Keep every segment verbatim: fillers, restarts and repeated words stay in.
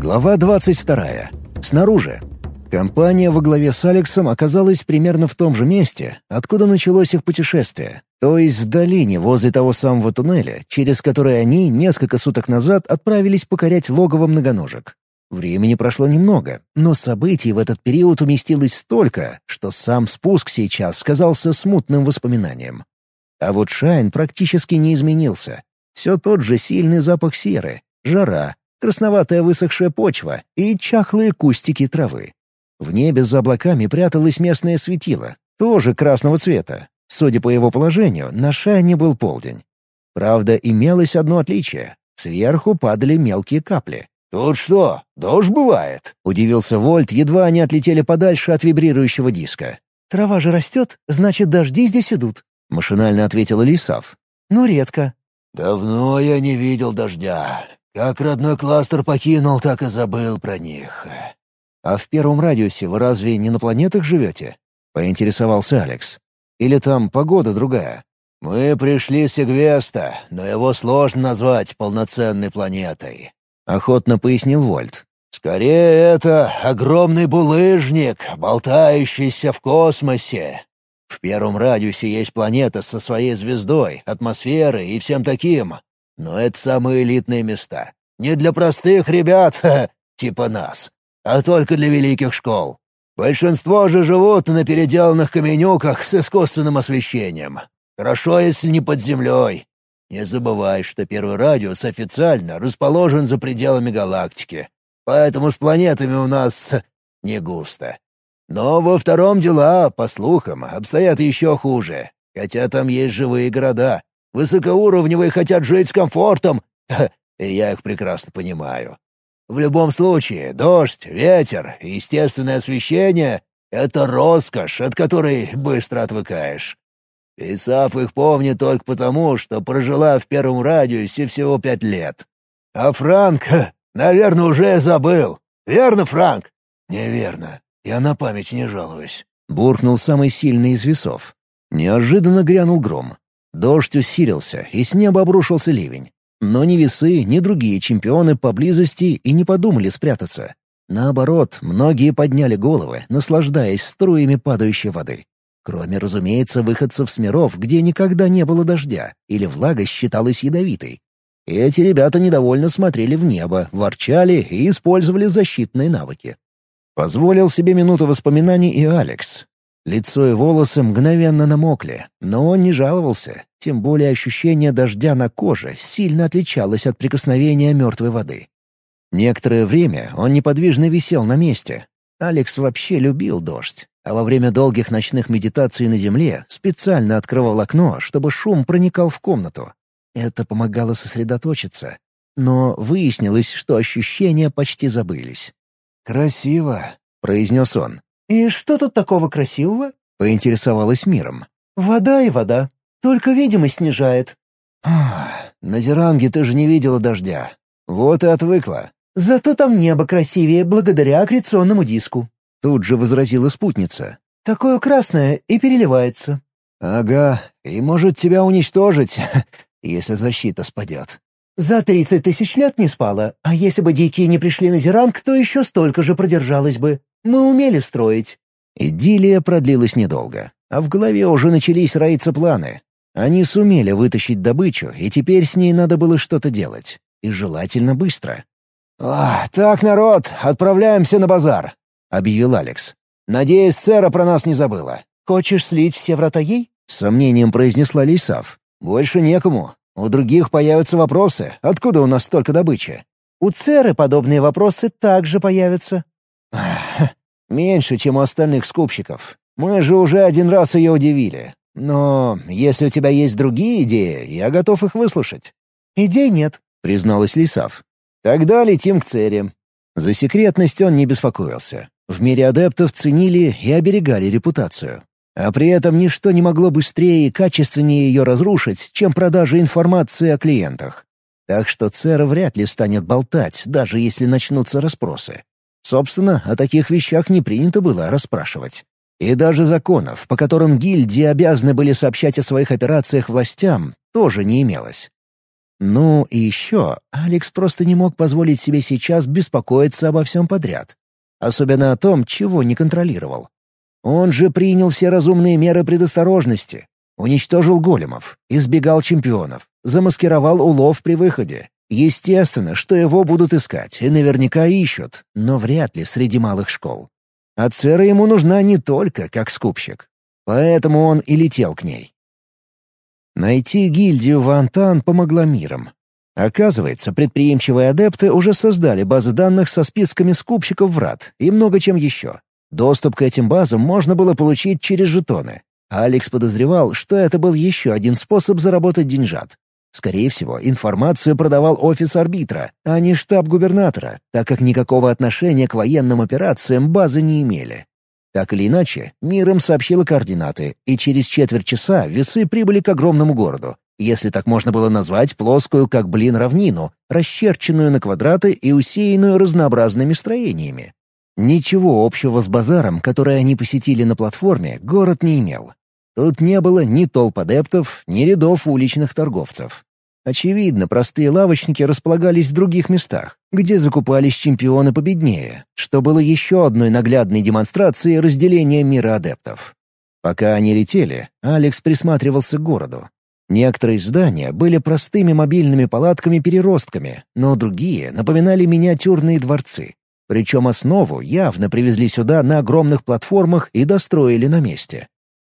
Глава двадцать вторая. Снаружи. Компания во главе с Алексом оказалась примерно в том же месте, откуда началось их путешествие, то есть в долине возле того самого туннеля, через который они несколько суток назад отправились покорять логово многоножек. Времени прошло немного, но событий в этот период уместилось столько, что сам спуск сейчас казался смутным воспоминанием. А вот Шайн практически не изменился. Все тот же сильный запах серы, жара, красноватая высохшая почва и чахлые кустики травы. В небе за облаками пряталось местное светило, тоже красного цвета. Судя по его положению, на Шайне был полдень. Правда, имелось одно отличие. Сверху падали мелкие капли. «Тут что, дождь бывает?» — удивился Вольт, едва они отлетели подальше от вибрирующего диска. «Трава же растет, значит, дожди здесь идут», — машинально ответила Лисав. «Ну, редко». «Давно я не видел дождя. Как родной кластер покинул, так и забыл про них». «А в первом радиусе вы разве не на планетах живете?» — поинтересовался Алекс. «Или там погода другая?» «Мы пришли с Игвеста, но его сложно назвать полноценной планетой», — охотно пояснил Вольт. «Скорее, это огромный булыжник, болтающийся в космосе. В первом радиусе есть планета со своей звездой, атмосферой и всем таким. Но это самые элитные места. Не для простых ребят, типа нас, а только для великих школ. Большинство же живут на переделанных каменюках с искусственным освещением. Хорошо, если не под землей. Не забывай, что первый радиус официально расположен за пределами галактики, поэтому с планетами у нас не густо. Но во втором дела, по слухам, обстоят еще хуже, хотя там есть живые города. Высокоуровневые хотят жить с комфортом, и я их прекрасно понимаю. В любом случае, дождь, ветер и естественное освещение — это роскошь, от которой быстро отвыкаешь. Исаф их помнит только потому, что прожила в первом радиусе всего пять лет. А Франк, наверное, уже забыл. Верно, Франк? Неверно. Я на память не жалуюсь. Буркнул самый сильный из весов. Неожиданно грянул гром. Дождь усилился, и с неба обрушился ливень. Но ни весы, ни другие чемпионы поблизости и не подумали спрятаться. Наоборот, многие подняли головы, наслаждаясь струями падающей воды. Кроме, разумеется, выходцев с миров, где никогда не было дождя, или влага считалась ядовитой. Эти ребята недовольно смотрели в небо, ворчали и использовали защитные навыки. Позволил себе минуту воспоминаний и Алекс. Лицо и волосы мгновенно намокли, но он не жаловался, тем более ощущение дождя на коже сильно отличалось от прикосновения мертвой воды. Некоторое время он неподвижно висел на месте. Алекс вообще любил дождь, а во время долгих ночных медитаций на земле специально открывал окно, чтобы шум проникал в комнату. Это помогало сосредоточиться. Но выяснилось, что ощущения почти забылись. «Красиво», — произнес он. «И что тут такого красивого?» — поинтересовалась миром. «Вода и вода. Только видимость снижает». «На Зеранге ты же не видела дождя. Вот и отвыкла». «Зато там небо красивее благодаря аккреционному диску», — тут же возразила спутница. «Такое красное и переливается». «Ага, и может тебя уничтожить, если защита спадет». «За тридцать тысяч лет не спала, а если бы дикие не пришли на Зеранг, то еще столько же продержалась бы. Мы умели строить». Идиллия продлилась недолго, а в голове уже начались роиться планы. Они сумели вытащить добычу, и теперь с ней надо было что-то делать. И желательно быстро. «А, так, народ, отправляемся на базар», — объявил Алекс. «Надеюсь, Цера про нас не забыла». «Хочешь слить все врата ей?» — с сомнением произнесла Лисав. «Больше некому. У других появятся вопросы. Откуда у нас столько добычи?» «У Церы подобные вопросы также появятся». «Меньше, чем у остальных скупщиков. Мы же уже один раз ее удивили. Но если у тебя есть другие идеи, я готов их выслушать». «Идей нет», — призналась Лисав. «Тогда летим к Цере». За секретность он не беспокоился. В мире адептов ценили и оберегали репутацию. А при этом ничто не могло быстрее и качественнее ее разрушить, чем продажа информации о клиентах. Так что Цера вряд ли станет болтать, даже если начнутся расспросы. Собственно, о таких вещах не принято было расспрашивать. И даже законов, по которым гильдии обязаны были сообщать о своих операциях властям, тоже не имелось. Ну и еще, Алекс просто не мог позволить себе сейчас беспокоиться обо всем подряд. Особенно о том, чего не контролировал. Он же принял все разумные меры предосторожности. Уничтожил големов, избегал чемпионов, замаскировал улов при выходе. Естественно, что его будут искать, и наверняка ищут, но вряд ли среди малых школ. А Цера ему нужна не только как скупщик. Поэтому он и летел к ней. Найти гильдию Вантан помогла миром. Оказывается, предприимчивые адепты уже создали базы данных со списками скупщиков врат и много чем еще. Доступ к этим базам можно было получить через жетоны. Алекс подозревал, что это был еще один способ заработать деньжат. Скорее всего, информацию продавал офис арбитра, а не штаб губернатора, так как никакого отношения к военным операциям базы не имели. Так или иначе, мир им сообщила координаты, и через четверть часа весы прибыли к огромному городу, если так можно было назвать плоскую как блин равнину, расчерченную на квадраты и усеянную разнообразными строениями. Ничего общего с базаром, который они посетили на платформе, город не имел. Тут не было ни толп адептов, ни рядов уличных торговцев. Очевидно, простые лавочники располагались в других местах, где закупались чемпионы победнее, что было еще одной наглядной демонстрацией разделения мира адептов. Пока они летели, Алекс присматривался к городу. Некоторые здания были простыми мобильными палатками-переростками, но другие напоминали миниатюрные дворцы. Причем основу явно привезли сюда на огромных платформах и достроили на месте.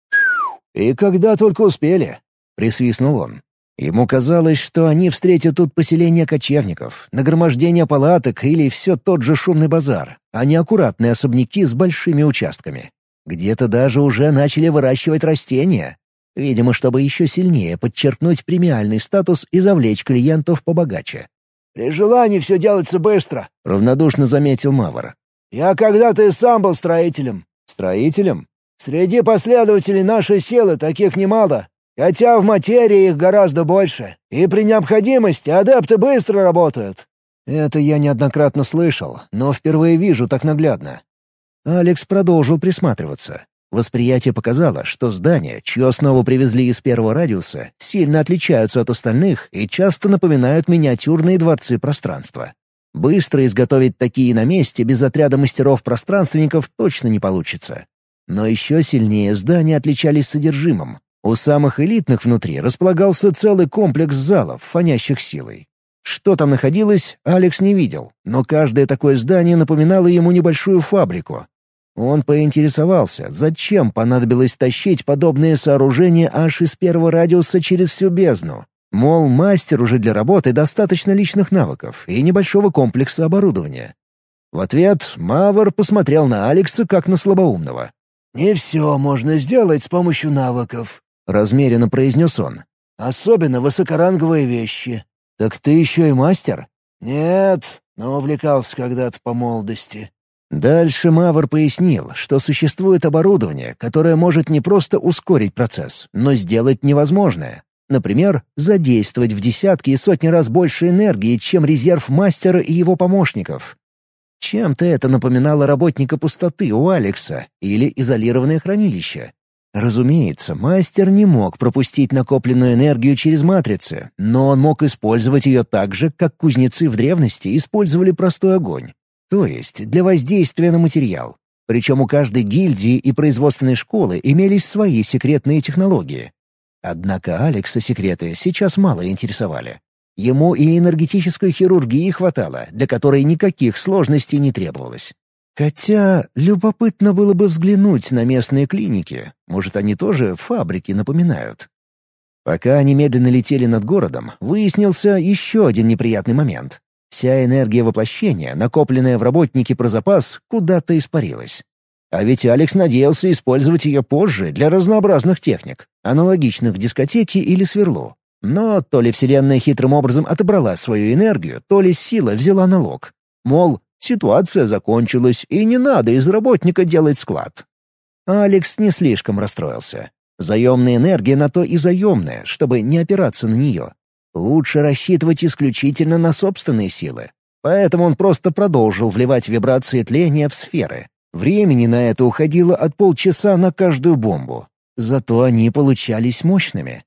«И когда только успели», — присвистнул он. Ему казалось, что они встретят тут поселение кочевников, нагромождение палаток или все тот же шумный базар, а не аккуратные особняки с большими участками. Где-то даже уже начали выращивать растения. Видимо, чтобы еще сильнее подчеркнуть премиальный статус и завлечь клиентов побогаче. «При желании все делается быстро», — равнодушно заметил Мавр. «Я когда-то и сам был строителем». «Строителем?» «Среди последователей нашей силы таких немало. Хотя в материи их гораздо больше, и при необходимости адепты быстро работают». «Это я неоднократно слышал, но впервые вижу так наглядно». Алекс продолжил присматриваться. Восприятие показало, что здания, чью основу привезли из первого радиуса, сильно отличаются от остальных и часто напоминают миниатюрные дворцы пространства. Быстро изготовить такие на месте без отряда мастеров-пространственников точно не получится. Но еще сильнее здания отличались содержимым. У самых элитных внутри располагался целый комплекс залов, фонящих силой. Что там находилось, Алекс не видел, но каждое такое здание напоминало ему небольшую фабрику. Он поинтересовался, зачем понадобилось тащить подобные сооружения аж из первого радиуса через всю бездну. Мол, мастеру же для работы достаточно личных навыков и небольшого комплекса оборудования. В ответ Мавр посмотрел на Алекса как на слабоумного. «Не все можно сделать с помощью навыков», — размеренно произнес он. «Особенно высокоранговые вещи». «Так ты еще и мастер?» «Нет, но увлекался когда-то по молодости». Дальше Мавр пояснил, что существует оборудование, которое может не просто ускорить процесс, но сделать невозможное. Например, задействовать в десятки и сотни раз больше энергии, чем резерв мастера и его помощников. Чем-то это напоминало работника пустоты у Алекса или изолированное хранилище. Разумеется, мастер не мог пропустить накопленную энергию через матрицы, но он мог использовать ее так же, как кузнецы в древности использовали простой огонь. То есть для воздействия на материал. Причем у каждой гильдии и производственной школы имелись свои секретные технологии. Однако Алекса секреты сейчас мало интересовали. Ему и энергетической хирургии хватало, для которой никаких сложностей не требовалось. Хотя любопытно было бы взглянуть на местные клиники. Может, они тоже фабрики напоминают. Пока они медленно летели над городом, выяснился еще один неприятный момент. Вся энергия воплощения, накопленная в работнике про запас, куда-то испарилась. А ведь Алекс надеялся использовать ее позже для разнообразных техник, аналогичных дискотеке или сверлу. Но то ли Вселенная хитрым образом отобрала свою энергию, то ли сила взяла налог. Мол, ситуация закончилась, и не надо из работника делать склад. Алекс не слишком расстроился. Заемная энергия на то и заемная, чтобы не опираться на нее. Лучше рассчитывать исключительно на собственные силы. Поэтому он просто продолжил вливать вибрации тления в сферы. Времени на это уходило от полчаса на каждую бомбу. Зато они получались мощными.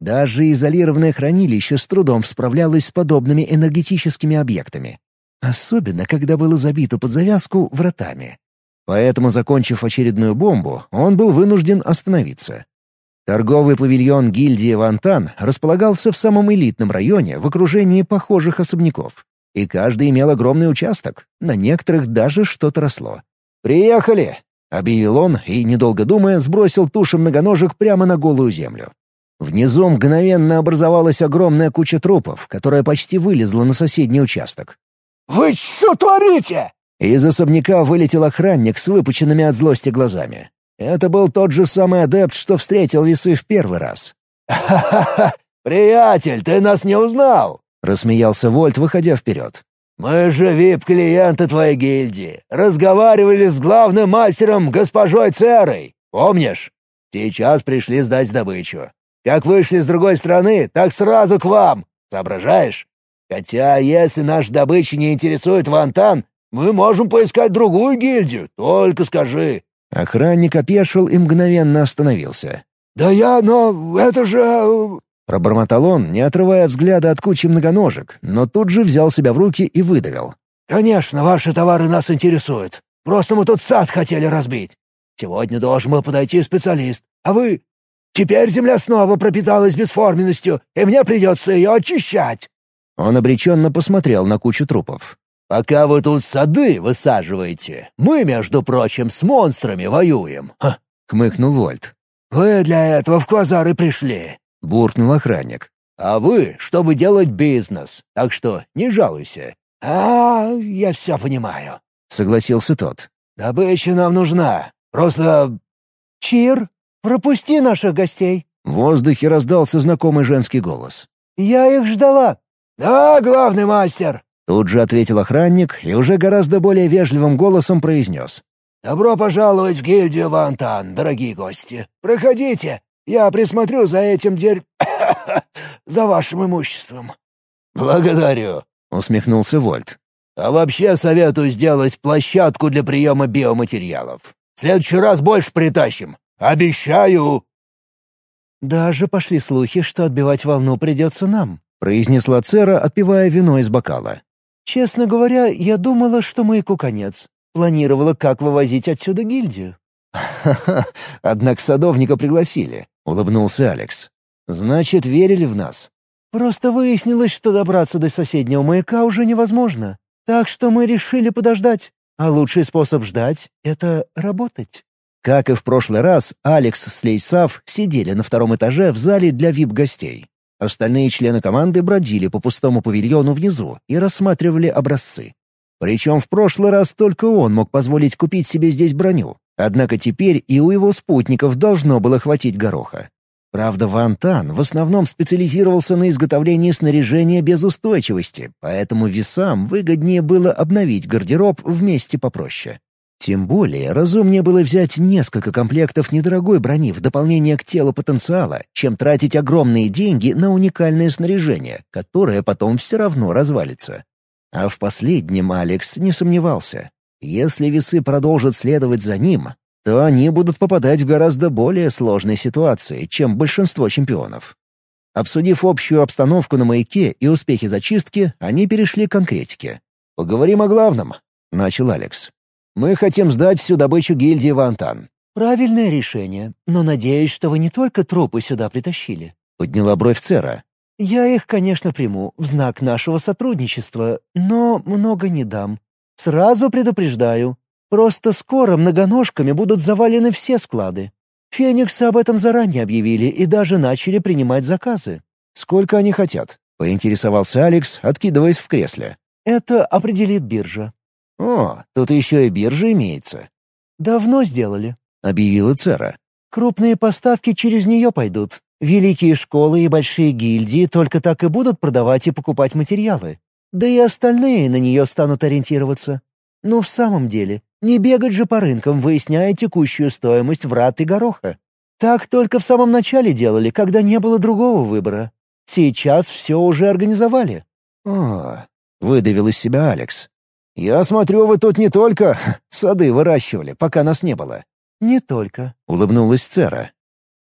Даже изолированное хранилище с трудом справлялось с подобными энергетическими объектами. Особенно, когда было забито под завязку вратами. Поэтому, закончив очередную бомбу, он был вынужден остановиться. Торговый павильон гильдии Вантан располагался в самом элитном районе в окружении похожих особняков. И каждый имел огромный участок, на некоторых даже что-то росло. «Приехали!» — объявил он и, недолго думая, сбросил туши многоножек прямо на голую землю. Внизу мгновенно образовалась огромная куча трупов, которая почти вылезла на соседний участок. «Вы что творите?» Из особняка вылетел охранник с выпученными от злости глазами. Это был тот же самый адепт, что встретил весы в первый раз. «Ха-ха-ха! Приятель, ты нас не узнал!» — рассмеялся Вольт, выходя вперед. «Мы же вип-клиенты твоей гильдии. Разговаривали с главным мастером госпожой Церой. Помнишь? Сейчас пришли сдать добычу. Как вышли с другой стороны, так сразу к вам. Соображаешь? Хотя, если наша добыча не интересует Вантан, мы можем поискать другую гильдию. Только скажи». Охранник опешил и мгновенно остановился. «Да я, но это же...» Пробормотал он, не отрывая взгляда от кучи многоножек, но тут же взял себя в руки и выдавил. «Конечно, ваши товары нас интересуют. Просто мы тут сад хотели разбить. Сегодня должен был подойти специалист. А вы... Теперь земля снова пропиталась бесформенностью, и мне придется ее очищать». Он обреченно посмотрел на кучу трупов. «Пока вы тут сады высаживаете, мы, между прочим, с монстрами воюем», Ха, — хмыкнул Вольт. «Вы для этого в Квазары пришли», — буркнул охранник. «А вы, чтобы делать бизнес, так что не жалуйся». «А, я все понимаю», — согласился тот. «Добыча нам нужна. Просто...» «Чир, пропусти наших гостей». В воздухе раздался знакомый женский голос. «Я их ждала». «Да, главный мастер», — тут же ответил охранник и уже гораздо более вежливым голосом произнес. «Добро пожаловать в гильдию Вантан, дорогие гости. Проходите, я присмотрю за этим дерь... за вашим имуществом». «Благодарю», — усмехнулся Вольт. «А вообще советую сделать площадку для приема биоматериалов. В следующий раз больше притащим. Обещаю!» «Даже пошли слухи, что отбивать волну придется нам», — произнесла Цера, отпивая вино из бокала. «Честно говоря, я думала, что маяку конец. Планировала, как вывозить отсюда гильдию». «Ха-ха, однако садовника пригласили», — улыбнулся Алекс. «Значит, верили в нас?» «Просто выяснилось, что добраться до соседнего маяка уже невозможно. Так что мы решили подождать. А лучший способ ждать — это работать». Как и в прошлый раз, Алекс с Лейсав сидели на втором этаже в зале для вип-гостей. Остальные члены команды бродили по пустому павильону внизу и рассматривали образцы. Причем в прошлый раз только он мог позволить купить себе здесь броню, однако теперь и у его спутников должно было хватить гороха. Правда, Вантан в основном специализировался на изготовлении снаряжения без устойчивости, поэтому весам выгоднее было обновить гардероб в месте попроще. Тем более разумнее было взять несколько комплектов недорогой брони в дополнение к телу потенциала, чем тратить огромные деньги на уникальное снаряжение, которое потом все равно развалится. А в последнем Алекс не сомневался. Если весы продолжат следовать за ним, то они будут попадать в гораздо более сложные ситуации, чем большинство чемпионов. Обсудив общую обстановку на маяке и успехи зачистки, они перешли к конкретике. «Поговорим о главном», — начал Алекс. «Мы хотим сдать всю добычу гильдии Вантан». «Правильное решение, но надеюсь, что вы не только трупы сюда притащили». Подняла бровь Цера. «Я их, конечно, приму в знак нашего сотрудничества, но много не дам. Сразу предупреждаю. Просто скоро многоножками будут завалены все склады. Фениксы об этом заранее объявили и даже начали принимать заказы». «Сколько они хотят?» — поинтересовался Алекс, откидываясь в кресле. «Это определит биржа». «О, тут еще и биржа имеется». «Давно сделали», — объявила Цера. «Крупные поставки через нее пойдут. Великие школы и большие гильдии только так и будут продавать и покупать материалы. Да и остальные на нее станут ориентироваться. Но в самом деле, не бегать же по рынкам, выясняя текущую стоимость врат и гороха. Так только в самом начале делали, когда не было другого выбора. Сейчас все уже организовали». «О», — выдавил из себя Алекс. «Я смотрю, вы тут не только сады выращивали, пока нас не было». «Не только», — улыбнулась Цера.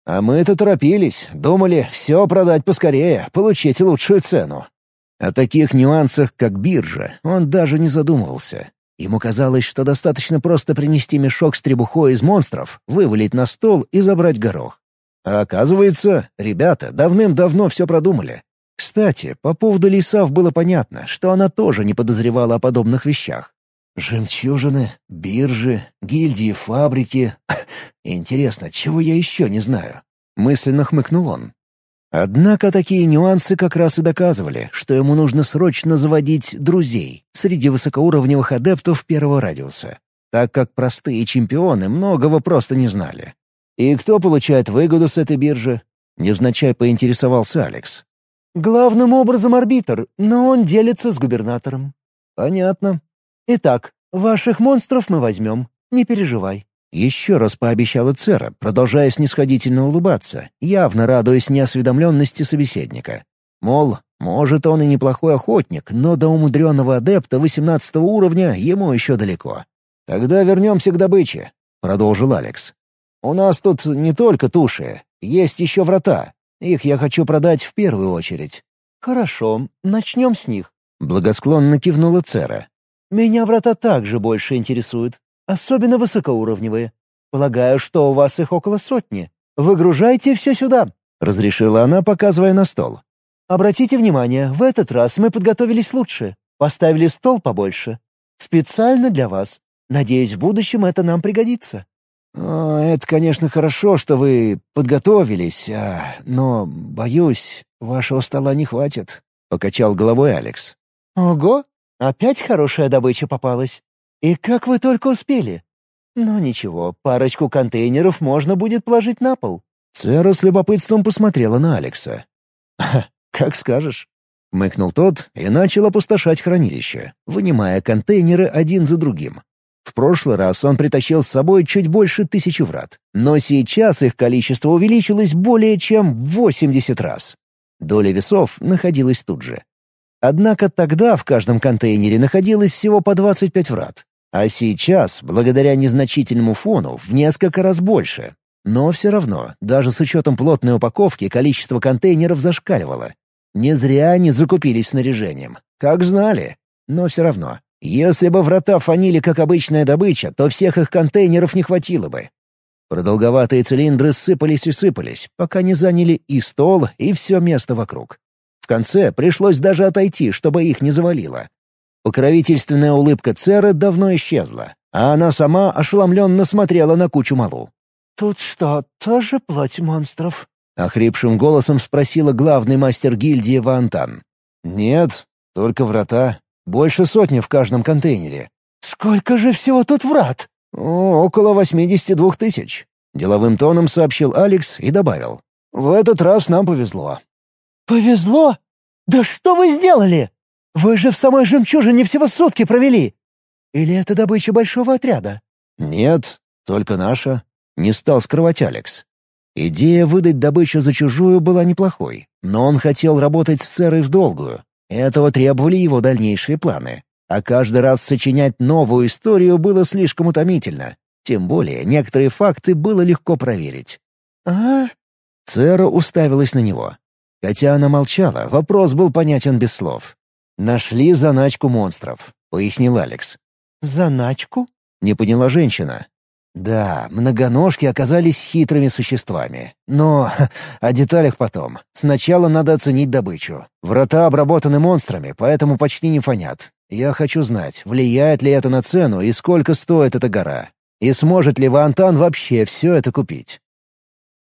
А мы-то торопились, думали все продать поскорее, получить лучшую цену. О таких нюансах, как биржа, он даже не задумывался. Ему казалось, что достаточно просто принести мешок с требухой из монстров, вывалить на стол и забрать горох. А оказывается, ребята давным-давно все продумали. Кстати, по поводу Лисав было понятно, что она тоже не подозревала о подобных вещах. Жемчужины, биржи, гильдии, фабрики. Интересно, чего я еще не знаю? Мысленно хмыкнул он. Однако такие нюансы как раз и доказывали, что ему нужно срочно заводить друзей среди высокоуровневых адептов первого радиуса, так как простые чемпионы многого просто не знали. «И кто получает выгоду с этой биржи?» — невзначай поинтересовался Алекс. «Главным образом арбитр, но он делится с губернатором». «Понятно». «Итак, ваших монстров мы возьмем, не переживай». Еще раз пообещала Цера, продолжая снисходительно улыбаться, явно радуясь неосведомленности собеседника. Мол, может, он и неплохой охотник, но до умудренного адепта восемнадцатого уровня ему еще далеко. «Тогда вернемся к добыче», — продолжил Алекс. «У нас тут не только туши, есть еще врата. Их я хочу продать в первую очередь». «Хорошо, начнем с них». Благосклонно кивнула Цера. «Меня врата также больше интересуют, особенно высокоуровневые. Полагаю, что у вас их около сотни. Выгружайте все сюда», — разрешила она, показывая на стол. «Обратите внимание, в этот раз мы подготовились лучше. Поставили стол побольше. Специально для вас. Надеюсь, в будущем это нам пригодится». О, «Это, конечно, хорошо, что вы подготовились, а... но, боюсь, вашего стола не хватит», — покачал головой Алекс. «Ого! Опять хорошая добыча попалась. И как вы только успели? Ну ничего, парочку контейнеров можно будет положить на пол». Цера с любопытством посмотрела на Алекса. «Как скажешь», — мыкнул тот и начал опустошать хранилище, вынимая контейнеры один за другим. В прошлый раз он притащил с собой чуть больше тысячи врат, но сейчас их количество увеличилось более чем в восемьдесят раз. Доля весов находилась тут же. Однако тогда в каждом контейнере находилось всего по двадцать пять врат, а сейчас, благодаря незначительному фону, в несколько раз больше. Но все равно, даже с учетом плотной упаковки, количество контейнеров зашкаливало. Не зря они закупились снаряжением. Как знали. Но все равно, если бы врата фанили как обычная добыча, то всех их контейнеров не хватило бы. Продолговатые цилиндры сыпались и сыпались, пока не заняли и стол, и все место вокруг. В конце пришлось даже отойти, чтобы их не завалило. Покровительственная улыбка Церы давно исчезла, а она сама ошеломленно смотрела на кучу малу. «Тут что, тоже плоть монстров?» — охрипшим голосом спросила главный мастер гильдии Вантан. «Нет, только врата. Больше сотни в каждом контейнере». «Сколько же всего тут врат?» О, «Около восьмидесяти двух тысяч», — деловым тоном сообщил Алекс и добавил. «В этот раз нам повезло». «Повезло? Да что вы сделали? Вы же в самой жемчужине всего сутки провели. Или это добыча большого отряда?» «Нет, только наша», — не стал скрывать Алекс. Идея выдать добычу за чужую была неплохой, но он хотел работать с Церой в долгую. Этого требовали его дальнейшие планы. А каждый раз сочинять новую историю было слишком утомительно. Тем более некоторые факты было легко проверить. «А?» Цера уставилась на него. Хотя она молчала, вопрос был понятен без слов. «Нашли заначку монстров», — пояснил Алекс. «Заначку?» — не поняла женщина. «Да, многоножки оказались хитрыми существами. Но о деталях потом. Сначала надо оценить добычу. Врата обработаны монстрами, поэтому почти не фонят. Я хочу знать, влияет ли это на цену и сколько стоит эта гора. И сможет ли Вантан вообще все это купить?»